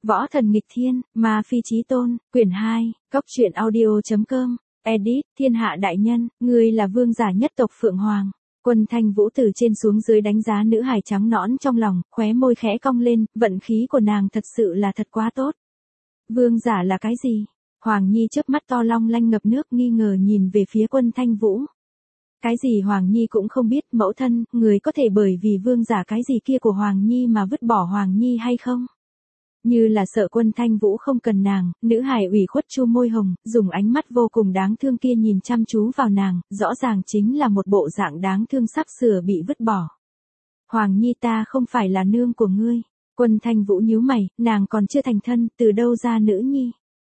Võ thần nghịch thiên, ma phi chí tôn, quyển 2, Cốc truyện audio.com, edit, thiên hạ đại nhân, ngươi là vương giả nhất tộc Phượng Hoàng. Quân Thanh Vũ từ trên xuống dưới đánh giá nữ hài trắng nõn trong lòng, khóe môi khẽ cong lên, vận khí của nàng thật sự là thật quá tốt. Vương giả là cái gì? Hoàng Nhi chớp mắt to long lanh ngập nước nghi ngờ nhìn về phía Quân Thanh Vũ. Cái gì Hoàng Nhi cũng không biết, mẫu thân, người có thể bởi vì vương giả cái gì kia của Hoàng Nhi mà vứt bỏ Hoàng Nhi hay không? Như là sợ Quân Thanh Vũ không cần nàng, nữ hài ủy khuất chu môi hồng, dùng ánh mắt vô cùng đáng thương kia nhìn chăm chú vào nàng, rõ ràng chính là một bộ dạng đáng thương sắp sửa bị vứt bỏ. Hoàng Nhi ta không phải là nương của ngươi. Quân Thanh Vũ nhíu mày, nàng còn chưa thành thân, từ đâu ra nữ nhi?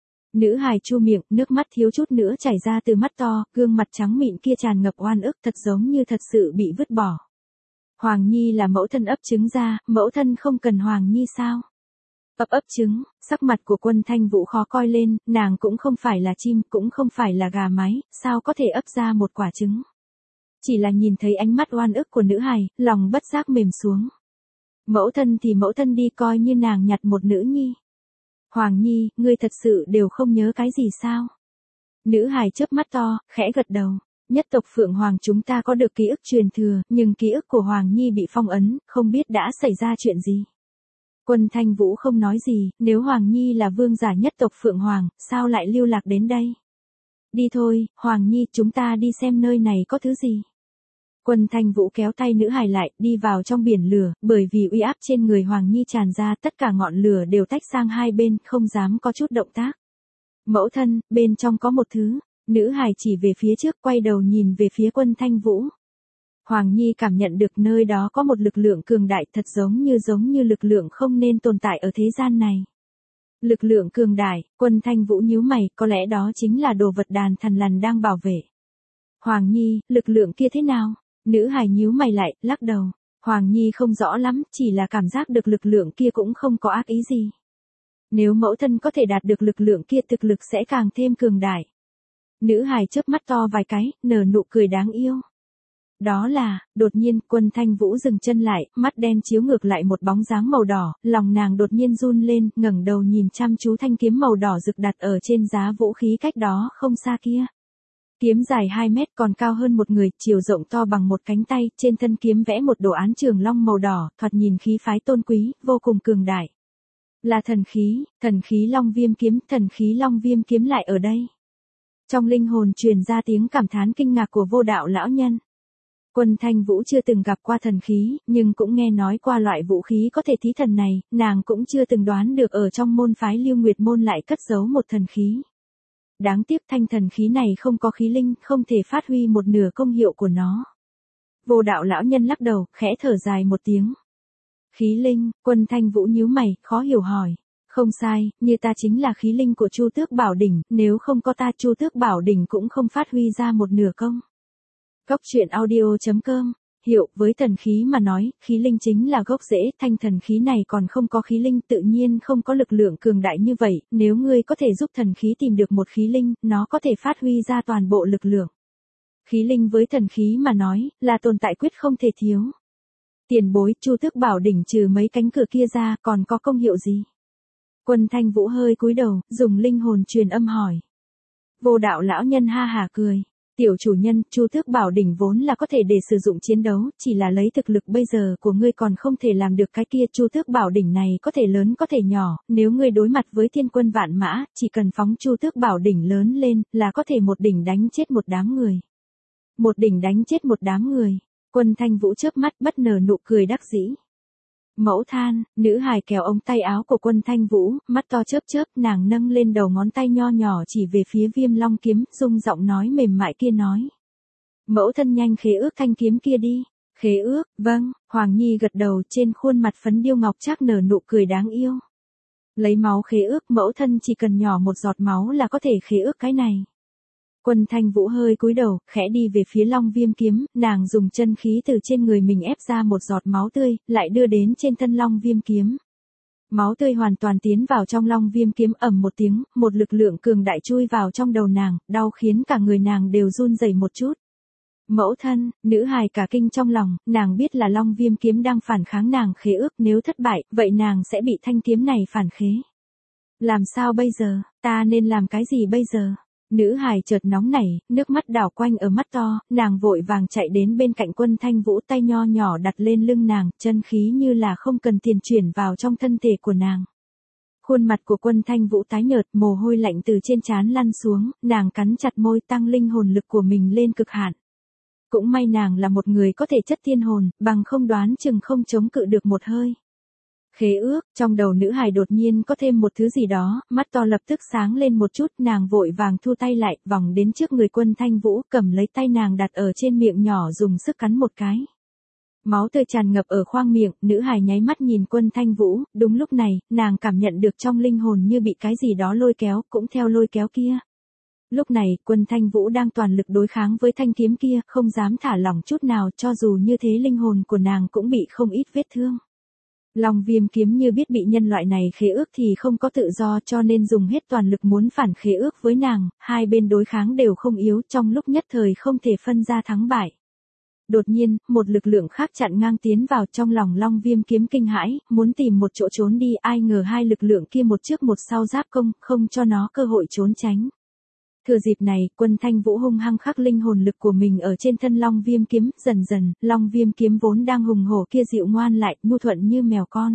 Nữ hài chu miệng, nước mắt thiếu chút nữa chảy ra từ mắt to, gương mặt trắng mịn kia tràn ngập oan ức thật giống như thật sự bị vứt bỏ. Hoàng Nhi là mẫu thân ấp trứng ra, mẫu thân không cần Hoàng Nhi sao? Ấp trứng, sắc mặt của Quân Thanh Vũ khó coi lên, nàng cũng không phải là chim, cũng không phải là gà mái, sao có thể ấp ra một quả trứng? Chỉ là nhìn thấy ánh mắt oan ức của nữ hài, lòng bất giác mềm xuống. Mẫu thân thì mẫu thân đi, coi như nàng nhặt một nữ nhi. Hoàng Nhi, ngươi thật sự đều không nhớ cái gì sao? Nữ hài chớp mắt to, khẽ gật đầu. Nhất tộc Phượng Hoàng chúng ta có được ký ức truyền thừa, nhưng ký ức của Hoàng Nhi bị phong ấn, không biết đã xảy ra chuyện gì. Quân Thanh Vũ không nói gì, nếu Hoàng Nhi là vương giả nhất tộc Phượng Hoàng, sao lại lưu lạc đến đây? Đi thôi, Hoàng Nhi, chúng ta đi xem nơi này có thứ gì. Quân Thanh Vũ kéo tay nữ hài lại, đi vào trong biển lửa, bởi vì uy áp trên người Hoàng Nhi tràn ra, tất cả ngọn lửa đều tách sang hai bên, không dám có chút động tác. Mẫu thân, bên trong có một thứ, nữ hài chỉ về phía trước, quay đầu nhìn về phía Quân Thanh Vũ. Hoàng Nhi cảm nhận được nơi đó có một lực lượng cường đại thật giống như lực lượng không nên tồn tại ở thế gian này. Lực lượng cường đại, Quân Thanh Vũ nhíu mày, có lẽ đó chính là đồ vật đàn thần lằn đang bảo vệ. Hoàng Nhi, lực lượng kia thế nào? Nữ hài nhíu mày lại, lắc đầu. Hoàng Nhi không rõ lắm, chỉ là cảm giác được lực lượng kia cũng không có ác ý gì. Nếu mẫu thân có thể đạt được lực lượng kia thực lực sẽ càng thêm cường đại. Nữ hài chớp mắt to vài cái, nở nụ cười đáng yêu. Đó là, đột nhiên, Quân Thanh Vũ dừng chân lại, mắt đen chiếu ngược lại một bóng dáng màu đỏ, lòng nàng đột nhiên run lên, ngẩng đầu nhìn chăm chú thanh kiếm màu đỏ rực đặt ở trên giá vũ khí cách đó không xa kia. Kiếm dài 2 mét còn cao hơn một người, chiều rộng to bằng một cánh tay, trên thân kiếm vẽ một đồ án trường long màu đỏ, thoạt nhìn khí phái tôn quý, vô cùng cường đại. Là thần khí long viêm kiếm, thần khí long viêm kiếm lại ở đây. Trong linh hồn truyền ra tiếng cảm thán kinh ngạc của Vô Đạo lão nhân. Quân Thanh Vũ chưa từng gặp qua thần khí, nhưng cũng nghe nói qua loại vũ khí có thể thí thần này, nàng cũng chưa từng đoán được ở trong môn phái Lưu Nguyệt môn lại cất giấu một thần khí. Đáng tiếc thanh thần khí này không có khí linh, không thể phát huy một nửa công hiệu của nó. Vô Đạo lão nhân lắc đầu, khẽ thở dài một tiếng. Khí linh, Quân Thanh Vũ nhíu mày, khó hiểu hỏi. Không sai, như ta chính là khí linh của Chu Tước Bảo Đỉnh, nếu không có ta Chu Tước Bảo Đỉnh cũng không phát huy ra một nửa công. Cốc truyện audio.com, hiệu, với thần khí mà nói, khí linh chính là gốc rễ, thanh thần khí này còn không có khí linh tự nhiên không có lực lượng cường đại như vậy, nếu ngươi có thể giúp thần khí tìm được một khí linh, nó có thể phát huy ra toàn bộ lực lượng. Khí linh với thần khí mà nói, là tồn tại quyết không thể thiếu. Tiền bối, Chu Tước Bảo Đỉnh trừ mấy cánh cửa kia ra, còn có công hiệu gì? Quân Thanh Vũ hơi cúi đầu, dùng linh hồn truyền âm hỏi. Vô Đạo lão nhân ha hả cười. Tiểu chủ nhân, Chu Tước Bảo Đỉnh vốn là có thể để sử dụng chiến đấu, chỉ là lấy thực lực bây giờ của ngươi còn không thể làm được cái kia. Chu Tước Bảo Đỉnh này có thể lớn có thể nhỏ, nếu ngươi đối mặt với thiên quân vạn mã, chỉ cần phóng Chu Tước Bảo Đỉnh lớn lên, là có thể một đỉnh đánh chết một đám người. Một đỉnh đánh chết một đám người. Quân Thanh Vũ chớp mắt bất nở nụ cười đắc dĩ. Mẫu than, nữ hài kéo ống tay áo của Quân Thanh Vũ, mắt to chớp, nàng nâng lên đầu ngón tay nho nhỏ chỉ về phía Viêm Long kiếm, rung giọng nói mềm mại kia nói. Mẫu thân nhanh khế ước thanh kiếm kia đi. Khế ước, vâng, Hoàng Nhi gật đầu, trên khuôn mặt phấn điêu ngọc trác nở nụ cười đáng yêu. Lấy máu khế ước, mẫu thân chỉ cần nhỏ một giọt máu là có thể khế ước cái này. Quân Thanh Vũ hơi cúi đầu, khẽ đi về phía Long Viêm kiếm, nàng dùng chân khí từ trên người mình ép ra một giọt máu tươi, lại đưa đến trên thân Long Viêm kiếm. Máu tươi hoàn toàn tiến vào trong Long Viêm kiếm, ầm một tiếng, một lực lượng cường đại chui vào trong đầu nàng, đau khiến cả người nàng đều run rẩy một chút. Mẫu thân, nữ hài cả kinh trong lòng, nàng biết là Long Viêm kiếm đang phản kháng nàng khế ước, nếu thất bại, vậy nàng sẽ bị thanh kiếm này phản khế. Làm sao bây giờ, ta nên làm cái gì bây giờ? Nữ hài chợt nóng nảy, nước mắt đảo quanh ở mắt to, nàng vội vàng chạy đến bên cạnh Quân Thanh Vũ, tay nho nhỏ đặt lên lưng nàng, chân khí như là không cần tiền chuyển vào trong thân thể của nàng. Khuôn mặt của Quân Thanh Vũ tái nhợt, mồ hôi lạnh từ trên trán lăn xuống, nàng cắn chặt môi tăng linh hồn lực của mình lên cực hạn. Cũng may nàng là một người có thể chất tiên hồn, bằng không đoán chừng không chống cự được một hơi. Khế ước, trong đầu nữ hài đột nhiên có thêm một thứ gì đó, mắt to lập tức sáng lên một chút, nàng vội vàng thu tay lại, vòng đến trước người Quân Thanh Vũ, cầm lấy tay nàng đặt ở trên miệng nhỏ dùng sức cắn một cái. Máu tươi tràn ngập ở khoang miệng, nữ hài nháy mắt nhìn Quân Thanh Vũ, đúng lúc này, nàng cảm nhận được trong linh hồn như bị cái gì đó lôi kéo, cũng theo lôi kéo kia. Lúc này, Quân Thanh Vũ đang toàn lực đối kháng với thanh kiếm kia, không dám thả lỏng chút nào, cho dù như thế linh hồn của nàng cũng bị không ít vết thương. Long Viêm kiếm như biết bị nhân loại này khế ước thì không có tự do, cho nên dùng hết toàn lực muốn phản khế ước với nàng, hai bên đối kháng đều không yếu, trong lúc nhất thời không thể phân ra thắng bại. Đột nhiên, một lực lượng khác chặn ngang tiến vào, trong lòng Long Viêm kiếm kinh hãi, muốn tìm một chỗ trốn đi, ai ngờ hai lực lượng kia một trước một sau giáp công, không cho nó cơ hội trốn tránh. Thừa dịp này, Quân Thanh Vũ hung hăng khắc linh hồn lực của mình ở trên thân Long Viêm kiếm, dần dần, Long Viêm kiếm vốn đang hùng hổ kia dịu ngoan lại, nhu thuận như mèo con.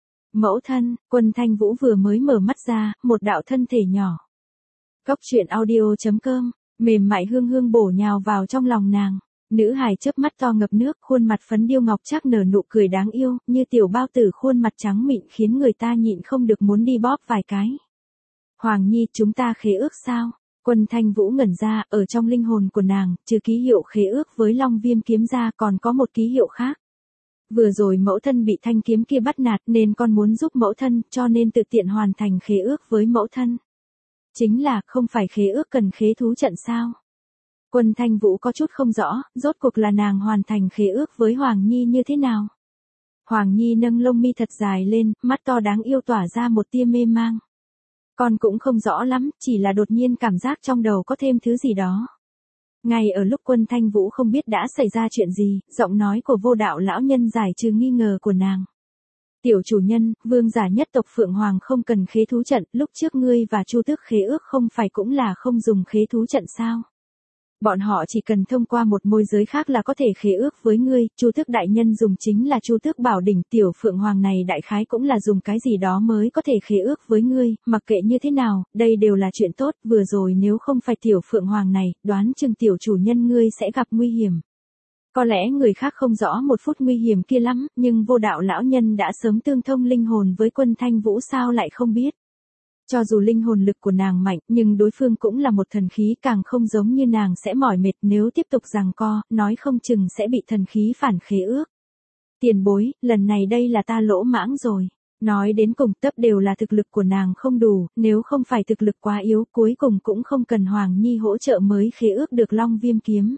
Mẫu thân, Quân Thanh Vũ vừa mới mở mắt ra, một đạo thân thể nhỏ. Cốc truyện audio.com, mềm mại hương hương bổ nhào vào trong lòng nàng. Nữ hài chớp mắt to ngập nước, khuôn mặt phấn điêu ngọc trác nở nụ cười đáng yêu, như tiểu bao tử, khuôn mặt trắng mịn khiến người ta nhịn không được muốn đi bóp vài cái. Hoàng Nhi, chúng ta khế ước sao? Quân Thanh Vũ ngẩn ra, ở trong linh hồn của nàng, trừ ký hiệu khế ước với Long Viêm kiếm ra còn có một ký hiệu khác. Vừa rồi mẫu thân bị thanh kiếm kia bắt nạt nên con muốn giúp mẫu thân, cho nên tự tiện hoàn thành khế ước với mẫu thân. Chính là, không phải khế ước cần khế thú trận sao? Quân Thanh Vũ có chút không rõ, rốt cuộc là nàng hoàn thành khế ước với Hoàng Nhi như thế nào? Hoàng Nhi nâng lông mi thật dài lên, mắt to đáng yêu tỏa ra một tia mê mang. Con cũng không rõ lắm, chỉ là đột nhiên cảm giác trong đầu có thêm thứ gì đó. Ngay ở lúc Quân Thanh Vũ không biết đã xảy ra chuyện gì, giọng nói của Vô Đạo lão nhân giải trừ nghi ngờ của nàng. Tiểu chủ nhân, vương giả nhất tộc Phượng Hoàng không cần khế thú trận, lúc trước ngươi và Chu Tước khế ước không phải cũng là không dùng khế thú trận sao? Bọn họ chỉ cần thông qua một môi giới khác là có thể khế ước với ngươi, Chu Tước đại nhân dùng chính là Chu Tước Bảo đỉnh, tiểu Phượng Hoàng này đại khái cũng là dùng cái gì đó mới có thể khế ước với ngươi, mặc kệ như thế nào, đây đều là chuyện tốt, vừa rồi nếu không phải tiểu Phượng Hoàng này, đoán chừng tiểu chủ nhân ngươi sẽ gặp nguy hiểm. Có lẽ người khác không rõ một phút nguy hiểm kia lắm, nhưng Vô Đạo lão nhân đã sớm tương thông linh hồn với Quân Thanh Vũ sao lại không biết. Cho dù linh hồn lực của nàng mạnh, nhưng đối phương cũng là một thần khí, càng không giống như nàng sẽ mỏi mệt, nếu tiếp tục giằng co, nói không chừng sẽ bị thần khí phản khế ước. Tiền bối, lần này đây là ta lỗ mãng rồi. Nói đến cùng tất đều là thực lực của nàng không đủ, nếu không phải thực lực quá yếu, cuối cùng cũng không cần Hoàng Nhi hỗ trợ mới khế ước được Long Viêm kiếm.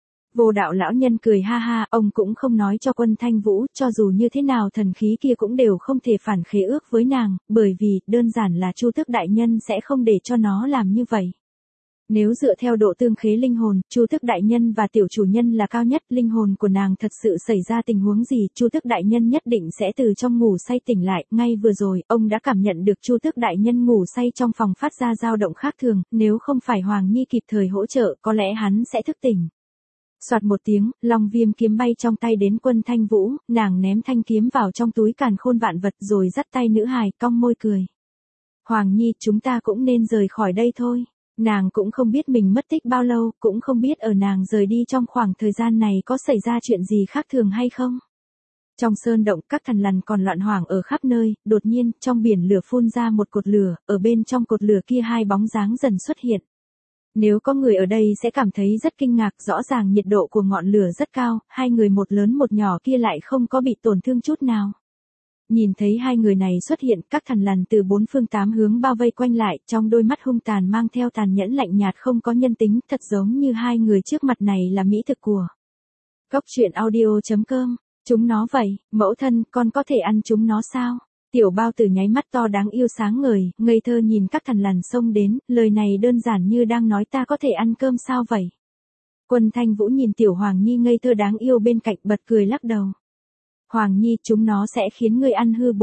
Vô Đạo lão nhân cười ha ha, ông cũng không nói cho Quân Thanh Vũ, cho dù như thế nào thần khí kia cũng đều không thể phản khế ước với nàng, bởi vì, đơn giản là Chu Tước đại nhân sẽ không để cho nó làm như vậy. Nếu dựa theo độ tương khế linh hồn, Chu Tước đại nhân và tiểu chủ nhân là cao nhất, linh hồn của nàng thật sự xảy ra tình huống gì, Chu Tước đại nhân nhất định sẽ từ trong ngủ say tỉnh lại, ngay vừa rồi, ông đã cảm nhận được Chu Tước đại nhân ngủ say trong phòng phát ra dao động khác thường, nếu không phải Hoàng Nhi kịp thời hỗ trợ, có lẽ hắn sẽ thức tỉnh. Soạt một tiếng, Long Viêm kiếm bay trong tay đến Quân Thanh Vũ, nàng ném thanh kiếm vào trong túi càn khôn vạn vật rồi dắt tay nữ hài, cong môi cười. Hoàng Nhi, chúng ta cũng nên rời khỏi đây thôi. Nàng cũng không biết mình mất tích bao lâu, cũng không biết ở nàng rời đi trong khoảng thời gian này có xảy ra chuyện gì khác thường hay không. Trong sơn động, các thằn lằn còn loạn hoảng ở khắp nơi, đột nhiên, trong biển lửa phun ra một cột lửa, ở bên trong cột lửa kia hai bóng dáng dần xuất hiện. Nếu có người ở đây sẽ cảm thấy rất kinh ngạc, rõ ràng nhiệt độ của ngọn lửa rất cao, hai người một lớn một nhỏ kia lại không có bị tổn thương chút nào. Nhìn thấy hai người này xuất hiện, các thằn lằn từ bốn phương tám hướng bao vây quanh lại, trong đôi mắt hung tàn mang theo tàn nhẫn lạnh nhạt không có nhân tính, thật giống như hai người trước mặt này là mỹ thực của. Cốc truyện audio.com, chúng nó vậy, mẫu thân, con có thể ăn chúng nó sao? Tiểu bao tử nháy mắt to đáng yêu sáng ngời, ngây thơ nhìn các thằn lằn xông đến, lời này đơn giản như đang nói ta có thể ăn cơm sao vậy? Quân Thanh Vũ nhìn tiểu Hoàng Nhi ngây thơ đáng yêu bên cạnh bật cười lắc đầu. Hoàng Nhi, chúng nó sẽ khiến ngươi ăn hư bụng,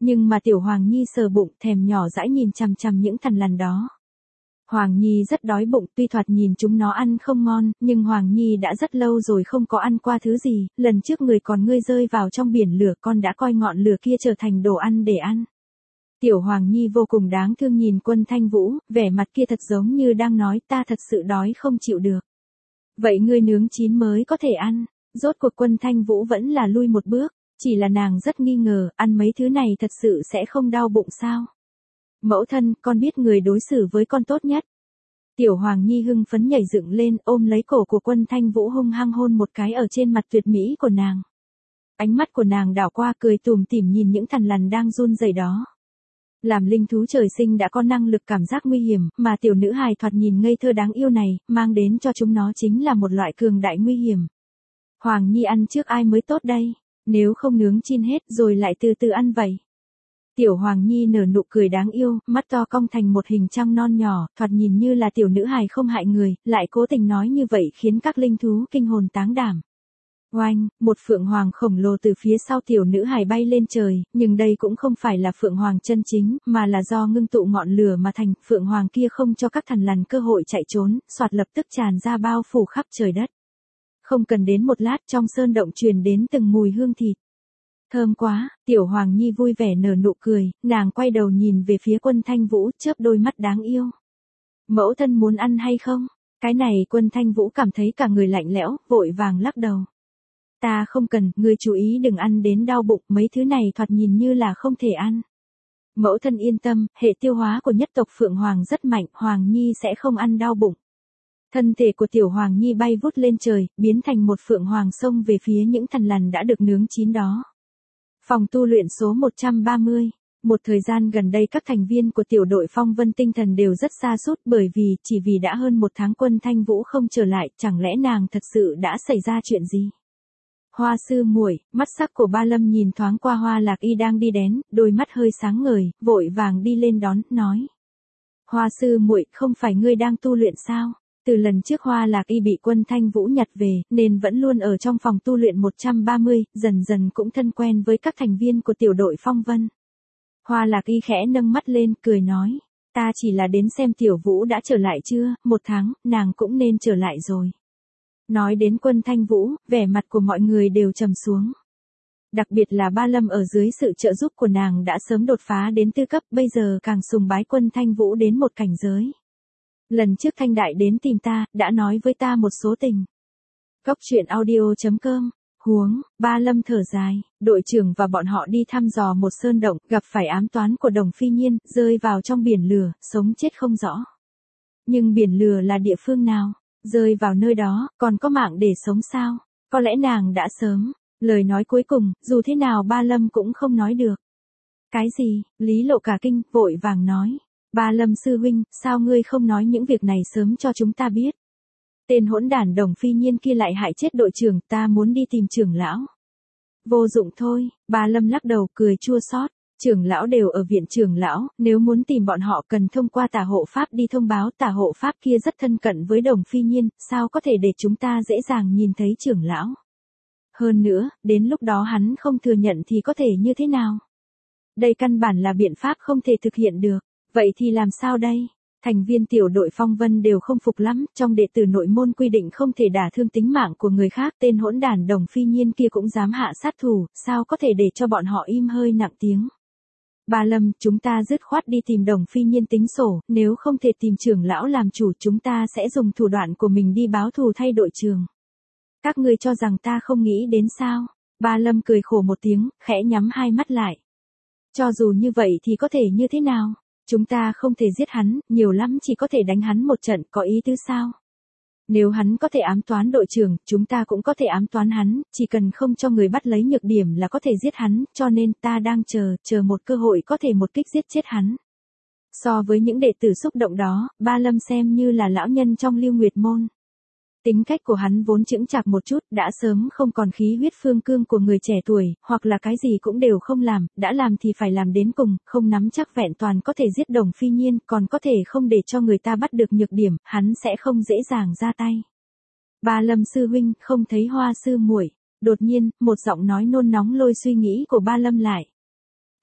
nhưng mà tiểu Hoàng Nhi sờ bụng thèm nhỏ dãi nhìn chằm chằm những thằn lằn đó. Hoàng Nhi rất đói bụng, tuy thoạt nhìn chúng nó ăn không ngon, nhưng Hoàng Nhi đã rất lâu rồi không có ăn qua thứ gì, lần trước người còn ngươi rơi vào trong biển lửa con đã coi ngọn lửa kia trở thành đồ ăn để ăn. Tiểu Hoàng Nhi vô cùng đáng thương nhìn Quân Thanh Vũ, vẻ mặt kia thật giống như đang nói ta thật sự đói không chịu được. Vậy ngươi nướng chín mới có thể ăn, rốt cuộc Quân Thanh Vũ vẫn là lui một bước, chỉ là nàng rất nghi ngờ, ăn mấy thứ này thật sự sẽ không đau bụng sao? Mẫu thân, con biết người đối xử với con tốt nhất. Tiểu Hoàng Nhi hưng phấn nhảy dựng lên ôm lấy cổ của Quân Thanh Vũ hung hăng hôn một cái ở trên mặt tuyệt mỹ của nàng. Ánh mắt của nàng đảo qua cười tủm tỉm nhìn những thằn lằn đang run rẩy đó. Làm linh thú trời sinh đã có năng lực cảm giác nguy hiểm, mà tiểu nữ hài thoạt nhìn ngây thơ đáng yêu này, mang đến cho chúng nó chính là một loại cường đại nguy hiểm. Hoàng Nhi ăn trước ai mới tốt đây, nếu không nướng chín hết rồi lại từ từ ăn vậy. Tiểu Hoàng Nhi nở nụ cười đáng yêu, mắt to cong thành một hình trăng non nhỏ, thoạt nhìn như là tiểu nữ hài không hại người, lại cố tình nói như vậy khiến các linh thú kinh hồn táng đảm. Oanh, một phượng hoàng khổng lồ từ phía sau tiểu nữ hài bay lên trời, nhưng đây cũng không phải là phượng hoàng chân chính, mà là do ngưng tụ ngọn lửa mà thành, phượng hoàng kia không cho các thằn lằn cơ hội chạy trốn, soạt lập tức tràn ra bao phủ khắp trời đất. Không cần đến một lát trong sơn động truyền đến từng mùi hương thịt. Thơm quá, tiểu Hoàng Nhi vui vẻ nở nụ cười, nàng quay đầu nhìn về phía Quân Thanh Vũ, chớp đôi mắt đáng yêu. Mẫu thân muốn ăn hay không? Cái này Quân Thanh Vũ cảm thấy cả người lạnh lẽo, vội vàng lắc đầu. Ta không cần, ngươi chú ý đừng ăn đến đau bụng, mấy thứ này thoạt nhìn như là không thể ăn. Mẫu thân yên tâm, hệ tiêu hóa của nhất tộc Phượng Hoàng rất mạnh, Hoàng Nhi sẽ không ăn đau bụng. Thân thể của tiểu Hoàng Nhi bay vút lên trời, biến thành một Phượng Hoàng xông về phía những thằn lằn đã được nướng chín đó. Phòng tu luyện số 130. Một thời gian gần đây các thành viên của tiểu đội Phong Vân tinh thần đều rất sa sút bởi vì chỉ vì đã hơn một tháng Quân Thanh Vũ không trở lại, chẳng lẽ nàng thật sự đã xảy ra chuyện gì? Hoa sư muội, mắt sắc của Ba Lâm nhìn thoáng qua Hoa Lạc Y đang đi đến, đôi mắt hơi sáng ngời, vội vàng đi lên đón, nói. Hoa sư muội, không phải ngươi đang tu luyện sao? Từ lần trước Hoa Lạc Y bị Quân Thanh Vũ nhặt về, nên vẫn luôn ở trong phòng tu luyện 130, dần dần cũng thân quen với các thành viên của tiểu đội Phong Vân. Hoa Lạc Y khẽ nâng mắt lên, cười nói, ta chỉ là đến xem tiểu Vũ đã trở lại chưa, một tháng, nàng cũng nên trở lại rồi. Nói đến Quân Thanh Vũ, vẻ mặt của mọi người đều trầm xuống. Đặc biệt là Ba Lâm ở dưới sự trợ giúp của nàng đã sớm đột phá đến tư cấp, bây giờ càng sùng bái Quân Thanh Vũ đến một cảnh giới. Lần trước Thanh Đại đến tìm ta, đã nói với ta một số tình. Góc truyện audio.com. Huống, Ba Lâm thở dài, đội trưởng và bọn họ đi thăm dò một sơn động, gặp phải ám toán của Đồng Phi Nhiên, rơi vào trong biển lửa, sống chết không rõ. Nhưng biển lửa là địa phương nào? Rơi vào nơi đó, còn có mạng để sống sao? Có lẽ nàng đã sớm. Lời nói cuối cùng, dù thế nào Ba Lâm cũng không nói được. Cái gì? Lý Lộ cả kinh, vội vàng nói. Ba Lâm sư huynh, sao ngươi không nói những việc này sớm cho chúng ta biết? Tên hỗn đản Đồng Phi Nhiên kia lại hại chết đội trưởng, ta muốn đi tìm trưởng lão. Vô dụng thôi, Ba Lâm lắc đầu cười chua xót. Trưởng lão đều ở viện trưởng lão, nếu muốn tìm bọn họ cần thông qua tả hộ pháp đi thông báo, tả hộ pháp kia rất thân cận với Đồng Phi Nhiên, sao có thể để chúng ta dễ dàng nhìn thấy trưởng lão. Hơn nữa, đến lúc đó hắn không thừa nhận thì có thể như thế nào? Đây căn bản là biện pháp không thể thực hiện được, vậy thì làm sao đây? Thành viên tiểu đội Phong Vân đều không phục lắm, trong đệ tử nội môn quy định không thể đả thương tính mạng của người khác, tên hỗn đản Đồng Phi Nhiên kia cũng dám hạ sát thủ, sao có thể để cho bọn họ im hơi nặng tiếng. Ba Lâm, chúng ta dứt khoát đi tìm Đồng Phi Nhiên tính sổ, nếu không thể tìm trưởng lão làm chủ chúng ta sẽ dùng thủ đoạn của mình đi báo thù thay đội trưởng. Các ngươi cho rằng ta không nghĩ đến sao? Ba Lâm cười khổ một tiếng, khẽ nhắm hai mắt lại. Cho dù như vậy thì có thể như thế nào? Chúng ta không thể giết hắn, nhiều lắm chỉ có thể đánh hắn một trận, có ý tứ sao? Nếu hắn có thể ám toán đội trưởng, chúng ta cũng có thể ám toán hắn, chỉ cần không cho người bắt lấy nhược điểm là có thể giết hắn, cho nên ta đang chờ một cơ hội có thể một kích giết chết hắn. So với những đệ tử xúc động đó, Ba Lâm xem như là lão nhân trong Lưu Nguyệt môn. Tính cách của hắn vốn chững chạc một chút, đã sớm không còn khí huyết phương cương của người trẻ tuổi, hoặc là cái gì cũng đều không làm, đã làm thì phải làm đến cùng, không nắm chắc vẹn toàn có thể giết Đồng Phi Nhiên, còn có thể không để cho người ta bắt được nhược điểm, hắn sẽ không dễ dàng ra tay. Ba Lâm sư huynh, không thấy Hoa sư muội. Đột nhiên, một giọng nói nôn nóng lôi suy nghĩ của Ba Lâm lại.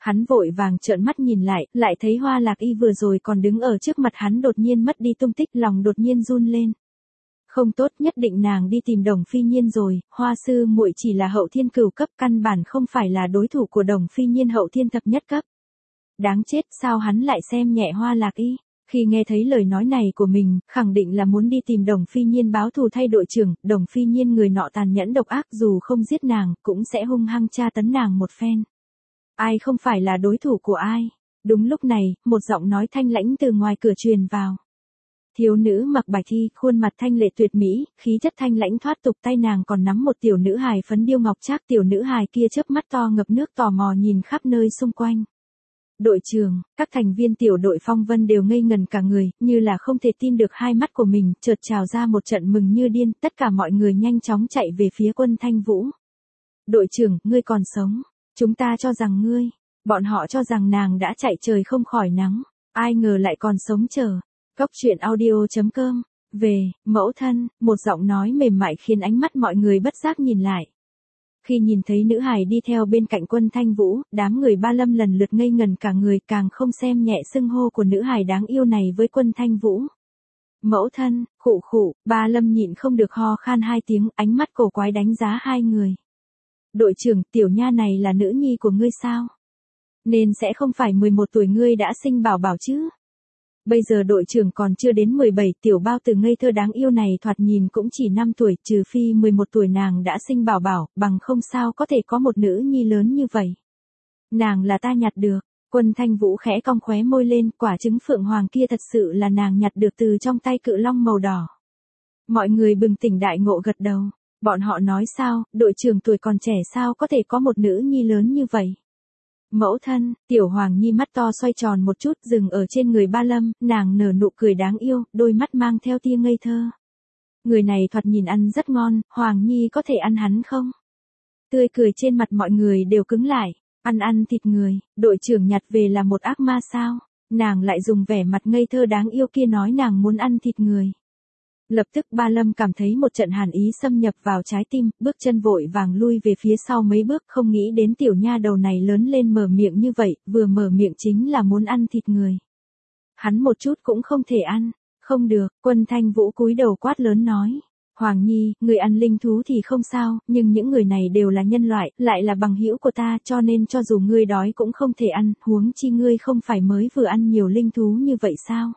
Hắn vội vàng trợn mắt nhìn lại thấy Hoa Lạc Y vừa rồi còn đứng ở trước mặt hắn đột nhiên mất đi tung tích, lòng đột nhiên run lên. Không tốt, nhất định nàng đi tìm Đồng Phi Nhiên rồi, Hoa sư muội chỉ là hậu thiên cửu cấp, căn bản không phải là đối thủ của Đồng Phi Nhiên hậu thiên thập nhất cấp. Đáng chết, sao hắn lại xem nhẹ Hoa Lạc Y? Khi nghe thấy lời nói này của mình, khẳng định là muốn đi tìm Đồng Phi Nhiên báo thù thay đội trưởng. Đồng Phi Nhiên người nọ tàn nhẫn độc ác, dù không giết nàng, cũng sẽ hung hăng tra tấn nàng một phen. Ai không phải là đối thủ của ai? Đúng lúc này, một giọng nói thanh lãnh từ ngoài cửa truyền vào. Thiếu nữ mặc bạch y, khuôn mặt thanh lệ tuyệt mỹ, khí chất thanh lãnh thoát tục, tay nàng còn nắm một tiểu nữ hài phấn điêu ngọc trác. Tiểu nữ hài kia chớp mắt to ngập nước tò mò nhìn khắp nơi xung quanh. Đội trưởng, các thành viên tiểu đội Phong Vân đều ngây ngần cả người, như là không thể tin được hai mắt của mình, chợt trào ra một trận mừng như điên, tất cả mọi người nhanh chóng chạy về phía Quân Thanh Vũ. Đội trưởng, ngươi còn sống, chúng ta cho rằng ngươi, bọn họ cho rằng nàng đã chạy trời không khỏi nắng, ai ngờ lại còn sống chờ. Cốc truyện audio.com, về, mẫu thân, một giọng nói mềm mại khiến ánh mắt mọi người bất giác nhìn lại. Khi nhìn thấy nữ hài đi theo bên cạnh Quân Thanh Vũ, đám người Ba Lâm lần lượt ngây ngần cả người, càng không xem nhẹ xưng hô của nữ hài đáng yêu này với Quân Thanh Vũ. Mẫu thân, khụ khụ, Ba Lâm nhịn không được ho khan hai tiếng, ánh mắt cổ quái đánh giá hai người. Đội trưởng, tiểu nha này là nữ nhi của ngươi sao? Nên sẽ không phải 11 tuổi ngươi đã sinh bảo bảo chứ? Bây giờ đội trưởng còn chưa đến 17, tiểu bao tử ngây thơ đáng yêu này thoạt nhìn cũng chỉ 5 tuổi, trừ phi 11 tuổi nàng đã sinh bảo bảo, bằng không sao có thể có một nữ nhi lớn như vậy. Nàng là ta nhặt được. Quân Thanh Vũ khẽ cong khóe môi lên, quả trứng phượng hoàng kia thật sự là nàng nhặt được từ trong tay cự long màu đỏ. Mọi người bừng tỉnh đại ngộ gật đầu. Bọn họ nói sao, đội trưởng tuổi còn trẻ sao có thể có một nữ nhi lớn như vậy. Mẫu thân, tiểu Hoàng Nhi mắt to xoay tròn một chút, dừng ở trên người Ba Lâm, nàng nở nụ cười đáng yêu, đôi mắt mang theo tia ngây thơ. Người này thoạt nhìn ăn rất ngon, Hoàng Nhi có thể ăn hắn không? Tươi cười trên mặt mọi người đều cứng lại, ăn thịt người, đội trưởng nhặt về là một ác ma sao? Nàng lại dùng vẻ mặt ngây thơ đáng yêu kia nói nàng muốn ăn thịt người. Lập tức Ba Lâm cảm thấy một trận hàn ý xâm nhập vào trái tim, bước chân vội vàng lui về phía sau mấy bước, không nghĩ đến tiểu nha đầu này lớn lên mở miệng như vậy, vừa mở miệng chính là muốn ăn thịt người. Hắn một chút cũng không thể ăn, không được, Quân Thanh Vũ cúi đầu quát lớn nói. Hoàng Nhi, người ăn linh thú thì không sao, nhưng những người này đều là nhân loại, lại là bằng hữu của ta, cho nên cho dù ngươi đói cũng không thể ăn, huống chi ngươi không phải mới vừa ăn nhiều linh thú như vậy sao?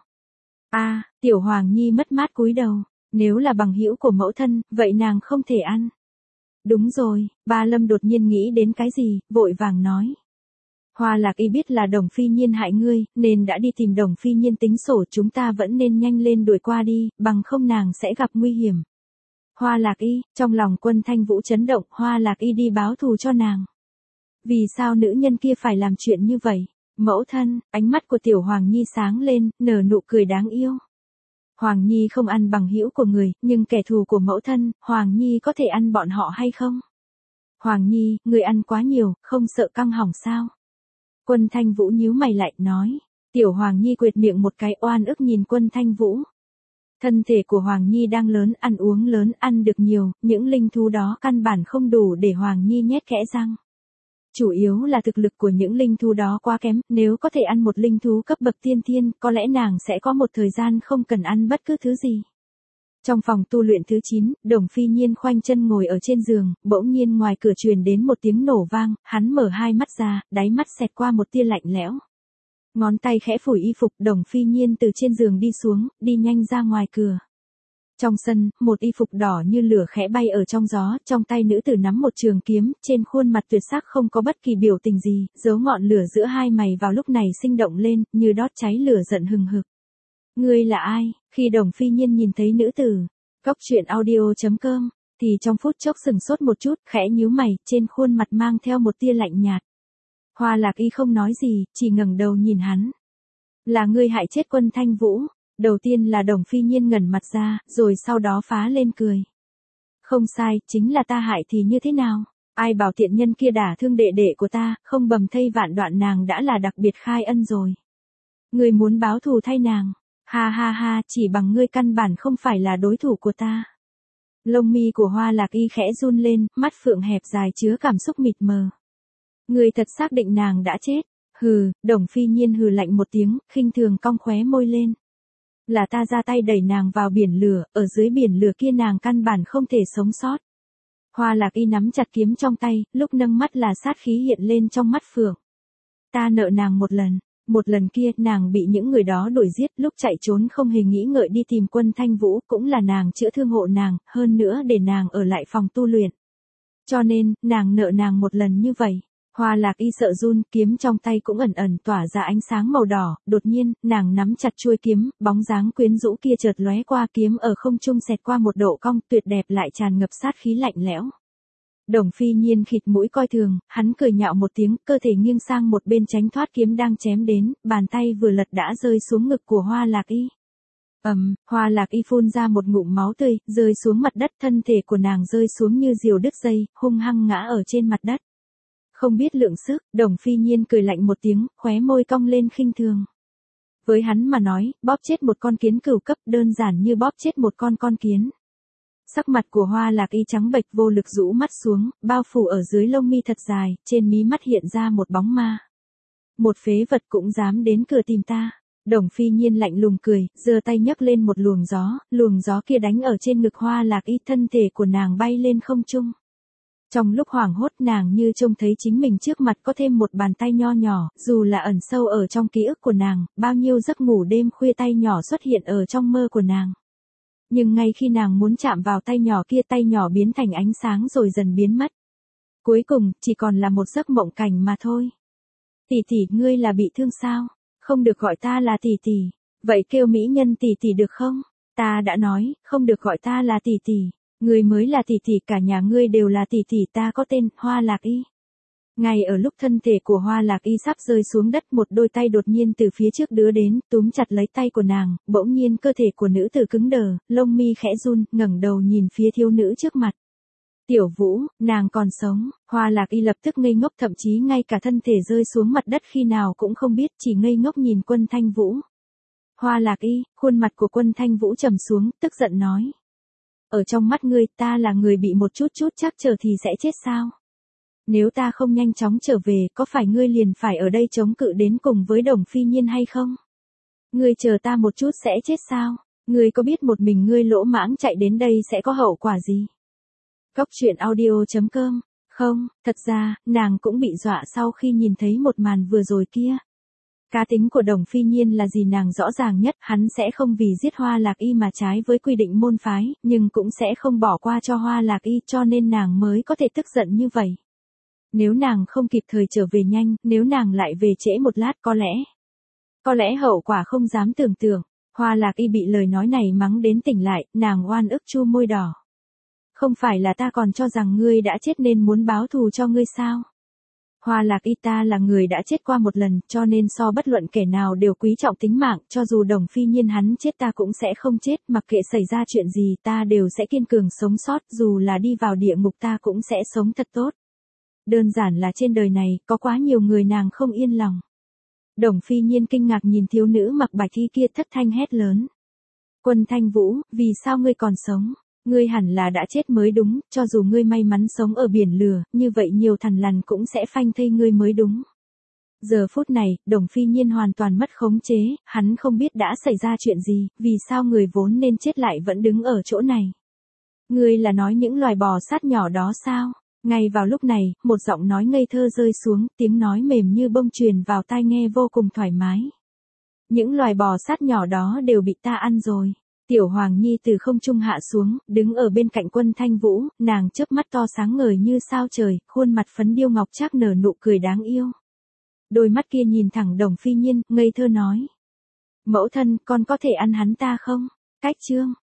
Tiểu Hoàng Nhi mất mát cúi đầu, nếu là bằng hữu của mẫu thân, vậy nàng không thể ăn. Đúng rồi, Ba Lâm đột nhiên nghĩ đến cái gì, vội vàng nói. Hoa Lạc Y biết là Đồng Phi Nhiên hại ngươi, nên đã đi tìm Đồng Phi Nhiên tính sổ, chúng ta vẫn nên nhanh lên đuổi qua đi, bằng không nàng sẽ gặp nguy hiểm. Hoa Lạc Y, trong lòng Quân Thanh Vũ chấn động, Hoa Lạc Y đi báo thù cho nàng. Vì sao nữ nhân kia phải làm chuyện như vậy? Mẫu thân, ánh mắt của tiểu Hoàng Nhi sáng lên, nở nụ cười đáng yêu. Hoàng Nhi không ăn bằng hữu của người, nhưng kẻ thù của mẫu thân, Hoàng Nhi có thể ăn bọn họ hay không? Hoàng Nhi, người ăn quá nhiều, không sợ căng hỏng sao? Quân Thanh Vũ nhíu mày lại, nói. Tiểu Hoàng Nhi quệt miệng một cái oan ức nhìn Quân Thanh Vũ. Thân thể của Hoàng Nhi đang lớn, ăn uống lớn, ăn được nhiều, những linh thú đó căn bản không đủ để Hoàng Nhi nhét kẽ răng. Chủ yếu là thực lực của những linh thú đó quá kém, nếu có thể ăn một linh thú cấp bậc tiên thiên, có lẽ nàng sẽ có một thời gian không cần ăn bất cứ thứ gì. Trong phòng tu luyện thứ 9, Đồng Phi Nhiên khoanh chân ngồi ở trên giường, bỗng nhiên ngoài cửa truyền đến một tiếng nổ vang, hắn mở hai mắt ra, đáy mắt xẹt qua một tia lạnh lẽo. Ngón tay khẽ phủi y phục, Đồng Phi Nhiên từ trên giường đi xuống, đi nhanh ra ngoài cửa. Trong sân, một y phục đỏ như lửa khẽ bay ở trong gió, trong tay nữ tử nắm một trường kiếm, trên khuôn mặt tuyệt sắc không có bất kỳ biểu tình gì, dấu ngọn lửa giữa hai mày vào lúc này sinh động lên, như đốt cháy lửa giận hừng hực. Ngươi là ai? Khi Đồng Phi Nhiên nhìn thấy nữ tử, Cốc truyện audio.com, thì trong phút chốc sừng sốt một chút, khẽ nhíu mày, trên khuôn mặt mang theo một tia lạnh nhạt. Hoa Lạc Y không nói gì, chỉ ngẩng đầu nhìn hắn. Là ngươi hại chết Quân Thanh Vũ. Đầu tiên là Đồng Phi Nhiên ngẩn mặt ra, rồi sau đó phá lên cười. Không sai, chính là ta hại thì như thế nào? Ai bảo tiện nhân kia đả thương đệ đệ của ta, không bầm thây vạn đoạn nàng đã là đặc biệt khai ân rồi. Ngươi muốn báo thù thay nàng. Ha ha ha, chỉ bằng ngươi căn bản không phải là đối thủ của ta. Lông mi của Hoa Lạc Y khẽ run lên, mắt phượng hẹp dài chứa cảm xúc mịt mờ. Ngươi thật xác định nàng đã chết. Hừ, Đồng Phi Nhiên hừ lạnh một tiếng, khinh thường cong khóe môi lên. Là ta ra tay đẩy nàng vào biển lửa, ở dưới biển lửa kia nàng căn bản không thể sống sót. Hoa Lạc Y nắm chặt kiếm trong tay, lúc nâng mắt là sát khí hiện lên trong mắt phượng. Ta nợ nàng một lần kia nàng bị những người đó đuổi giết, lúc chạy trốn không hề nghĩ ngợi đi tìm Quân Thanh Vũ, cũng là nàng chữa thương hộ nàng, hơn nữa để nàng ở lại phòng tu luyện. Cho nên, nàng nợ nàng một lần như vậy. Hoa Lạc Y sợ run, kiếm trong tay cũng ẩn ẩn tỏa ra ánh sáng màu đỏ, đột nhiên, nàng nắm chặt chuôi kiếm, bóng dáng quyến rũ kia chợt lóe qua, kiếm ở không trung xẹt qua một độ cong, tuyệt đẹp lại tràn ngập sát khí lạnh lẽo. Đồng Phi Nhiên khịt mũi coi thường, hắn cười nhạo một tiếng, cơ thể nghiêng sang một bên tránh thoát kiếm đang chém đến, bàn tay vừa lật đã rơi xuống ngực của Hoa Lạc Y. Hoa Lạc Y phun ra một ngụm máu tươi, rơi xuống mặt đất, thân thể của nàng rơi xuống như diều đứt dây, hung hăng ngã ở trên mặt đất. Không biết lượng sức, Đồng Phi Nhiên cười lạnh một tiếng, khóe môi cong lên khinh thường. Với hắn mà nói, bóp chết một con kiến cửu cấp đơn giản như bóp chết một con kiến. Sắc mặt của Hoa Lạc Y trắng bệch, vô lực rũ mắt xuống, bao phủ ở dưới lông mi thật dài, trên mí mắt hiện ra một bóng ma. Một phế vật cũng dám đến cửa tìm ta. Đồng Phi Nhiên lạnh lùng cười, giơ tay nhấc lên một luồng gió kia đánh ở trên ngực Hoa Lạc Y, thân thể của nàng bay lên không trung. Trong lúc hoảng hốt nàng như trông thấy chính mình trước mặt có thêm một bàn tay nho nhỏ, dù là ẩn sâu ở trong ký ức của nàng, bao nhiêu giấc ngủ đêm khuya tay nhỏ xuất hiện ở trong mơ của nàng. Nhưng ngay khi nàng muốn chạm vào tay nhỏ kia, tay nhỏ biến thành ánh sáng rồi dần biến mất. Cuối cùng, chỉ còn là một giấc mộng cảnh mà thôi. Tỷ tỷ, ngươi là bị thương sao? Không được gọi ta là tỷ tỷ. Vậy kêu mỹ nhân tỷ tỷ được không? Ta đã nói, không được gọi ta là tỷ tỷ. Ngươi mới là tỷ tỷ, cả nhà ngươi đều là tỷ tỷ, ta có tên Hoa Lạc Y. Ngay ở lúc thân thể của Hoa Lạc Y sắp rơi xuống đất, một đôi tay đột nhiên từ phía trước đưa đến, túm chặt lấy tay của nàng, bỗng nhiên cơ thể của nữ tử cứng đờ, lông mi khẽ run, ngẩng đầu nhìn phía thiếu nữ trước mặt. Tiểu Vũ, nàng còn sống. Hoa Lạc Y lập tức ngây ngốc, thậm chí ngay cả thân thể rơi xuống mặt đất khi nào cũng không biết, chỉ ngây ngốc nhìn Quân Thanh Vũ. Hoa Lạc Y, khuôn mặt của Quân Thanh Vũ trầm xuống, tức giận nói. Ở trong mắt ngươi, ta là người bị một chút chắc chờ thì sẽ chết sao? Nếu ta không nhanh chóng trở về, có phải ngươi liền phải ở đây chống cự đến cùng với Đồng Phi Nhiên hay không? Ngươi chờ ta một chút sẽ chết sao? Ngươi có biết một mình ngươi lỗ mãng chạy đến đây sẽ có hậu quả gì? Cốc truyện audio.com. Không, thật ra, nàng cũng bị dọa sau khi nhìn thấy một màn vừa rồi kia. Cá tính của Đồng Phi Nhiên là gì nàng rõ ràng nhất, hắn sẽ không vì giết Hoa Lạc Y mà trái với quy định môn phái, nhưng cũng sẽ không bỏ qua cho Hoa Lạc Y, cho nên nàng mới có thể tức giận như vậy. Nếu nàng không kịp thời trở về nhanh, nếu nàng lại về trễ một lát có lẽ hậu quả không dám tưởng tượng. Hoa Lạc Y bị lời nói này mắng đến tỉnh lại, nàng oan ức chu môi đỏ. Không phải là ta còn cho rằng ngươi đã chết nên muốn báo thù cho ngươi sao? Hoa Lạc Y, ta là người đã chết qua một lần, cho nên so bất luận kẻ nào đều quý trọng tính mạng, cho dù Đồng Phi Nhiên hắn chết ta cũng sẽ không chết, mặc kệ xảy ra chuyện gì ta đều sẽ kiên cường sống sót, dù là đi vào địa ngục ta cũng sẽ sống thật tốt. Đơn giản là trên đời này, có quá nhiều người nàng không yên lòng. Đồng Phi Nhiên kinh ngạc nhìn thiếu nữ mặc bạch y kia, thất thanh hét lớn. Quân Thanh Vũ, vì sao ngươi còn sống? Ngươi hẳn là đã chết mới đúng, cho dù ngươi may mắn sống ở biển lửa, như vậy nhiều thằn lằn cũng sẽ phanh thây ngươi mới đúng. Giờ phút này, Đồng Phi Nhiên hoàn toàn mất khống chế, hắn không biết đã xảy ra chuyện gì, vì sao người vốn nên chết lại vẫn đứng ở chỗ này. Ngươi là nói những loài bò sát nhỏ đó sao? Ngay vào lúc này, một giọng nói ngây thơ rơi xuống, tiếng nói mềm như bông truyền vào tai nghe vô cùng thoải mái. Những loài bò sát nhỏ đó đều bị ta ăn rồi. Tiểu Hoàng Nhi từ không trung hạ xuống, đứng ở bên cạnh Quân Thanh Vũ, nàng chớp mắt to sáng ngời như sao trời, khuôn mặt phấn điêu ngọc trác nở nụ cười đáng yêu. Đôi mắt kia nhìn thẳng Đồng Phi Nhiên, ngây thơ nói. Mẫu thân, con có thể ăn hắn ta không? Cách chương.